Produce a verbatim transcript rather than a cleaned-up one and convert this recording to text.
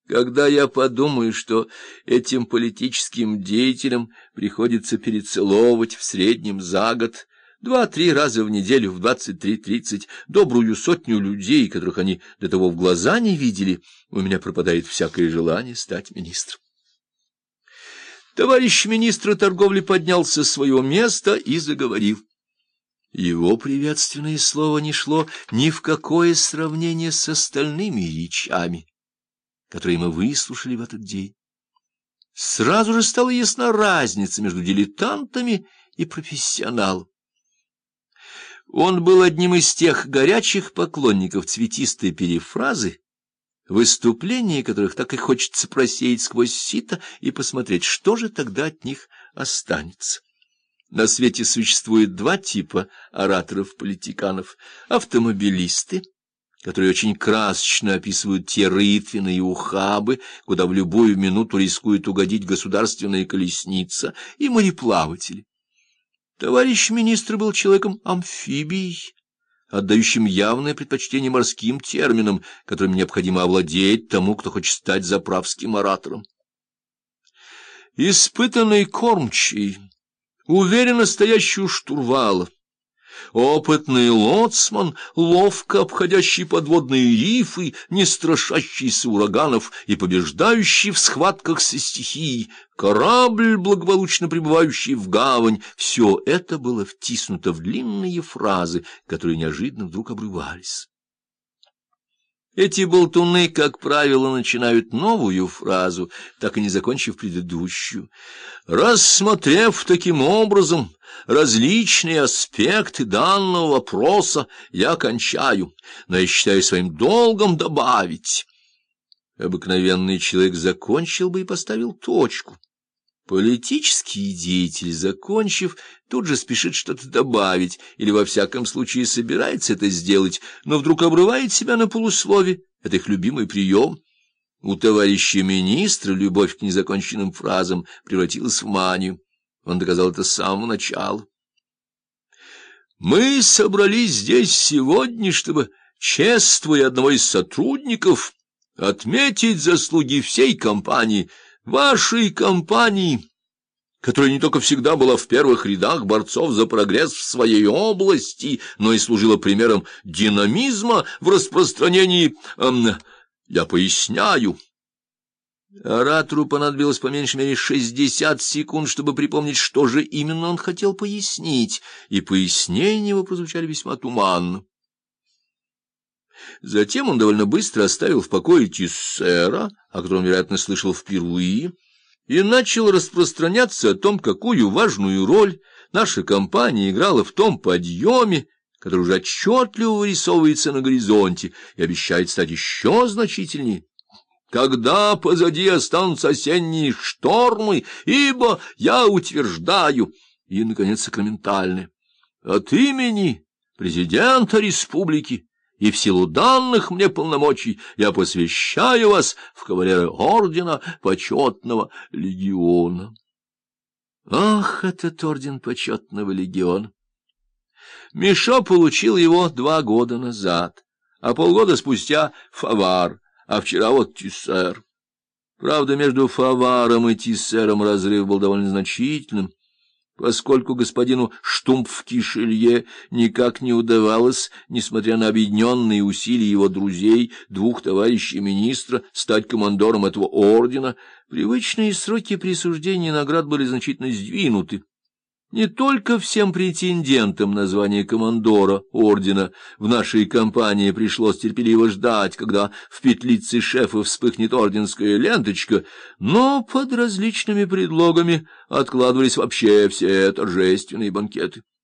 Когда я подумаю, что этим политическим деятелям приходится перецеловывать в среднем за год два-три раза в неделю в двадцать три тридцать добрую сотню людей, которых они до того в глаза не видели, у меня пропадает всякое желание стать министром. Товарищ министр торговли поднялся с своего места и заговорил. Его приветственное слово не шло ни в какое сравнение с остальными речами, которые мы выслушали в этот день. Сразу же стала ясна разница между дилетантами и профессионалом. Он был одним из тех горячих поклонников цветистой перефразы, выступления которых так и хочется просеять сквозь сито и посмотреть, что же тогда от них останется. На свете существует два типа ораторов-политиканов: автомобилисты, которые очень красочно описывают те рытвины и ухабы, куда в любую минуту рискует угодить государственная колесница, и мореплаватели. Товарищ министр был человеком-амфибией, отдающим явное предпочтение морским терминам, которым необходимо овладеть тому, кто хочет стать заправским оратором. Испытанный кормчий, уверенно стоящий у штурвала, опытный лоцман, ловко обходящий подводные рифы, не страшащийся ураганов и побеждающий в схватках со стихией, корабль, благополучно прибывающий в гавань — все это было втиснуто в длинные фразы, которые неожиданно вдруг обрывались. Эти болтуны, как правило, начинают новую фразу, так и не закончив предыдущую. Рассмотрев таким образом различные аспекты данного вопроса, я кончаю, но я считаю своим долгом добавить. Обыкновенный человек закончил бы и поставил точку. Политический деятель, закончив, тут же спешит что-то добавить, или во всяком случае собирается это сделать, но вдруг обрывает себя на полуслове. Это их любимый прием. У товарища министра любовь к незаконченным фразам превратилась в манию. Он доказал это с самого начала. Мы собрались здесь сегодня, чтобы, чествуя одного из сотрудников, отметить заслуги всей компании, вашей компании, которая не только всегда была в первых рядах борцов за прогресс в своей области, но и служила примером динамизма в распространении... Эм, я поясняю. Оратору понадобилось по меньшей мере шестьдесят секунд, чтобы припомнить, что же именно он хотел пояснить, и пояснения его прозвучали весьма туманно. Затем он довольно быстро оставил в покое Тиссера, о котором, вероятно, слышал впервые, и начал распространяться о том, какую важную роль наша компания играла в том подъеме, который уже отчетливо вырисовывается на горизонте и обещает стать еще значительнее. Когда позади останутся осенние штормы, ибо я утверждаю, и, наконец, сакраментальное, от имени президента республики и в силу данных мне полномочий я посвящаю вас в кавалеры ордена почетного легиона. Ах, этот орден почетного легиона! Мишо получил его два года назад, а полгода спустя Фавар, а вчера вот Тиссер. Правда, между Фаваром и Тиссером разрыв был довольно значительным, поскольку господину Штумпф-Кишелье никак не удавалось, несмотря на объединенные усилия его друзей, двух товарищей министра, стать командором этого ордена. Привычные сроки присуждения наград были значительно сдвинуты. Не только всем претендентам на звание командора ордена в нашей компании пришлось терпеливо ждать, когда в петлице шефа вспыхнет орденская ленточка, но под различными предлогами откладывались вообще все торжественные банкеты.